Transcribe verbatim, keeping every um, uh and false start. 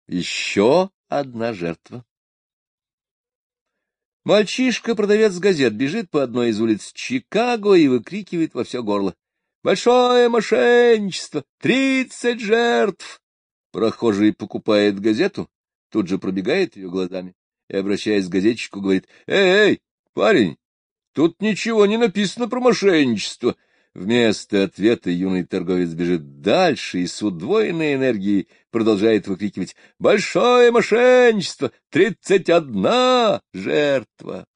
Еще одна жертва. Мальчишка-продавец газет бежит по одной из улиц Чикаго и выкрикивает во все горло: «Большое мошенничество! Тридцать жертв!» Прохожий покупает газету, тут же пробегает ее глазами и, обращаясь к газетчику, говорит: «Эй, эй, парень, тут ничего не написано про мошенничество». Вместо ответа юный торговец бежит дальше и с удвоенной энергией продолжает выкрикивать: «Большое мошенничество! Тридцать одна жертва!»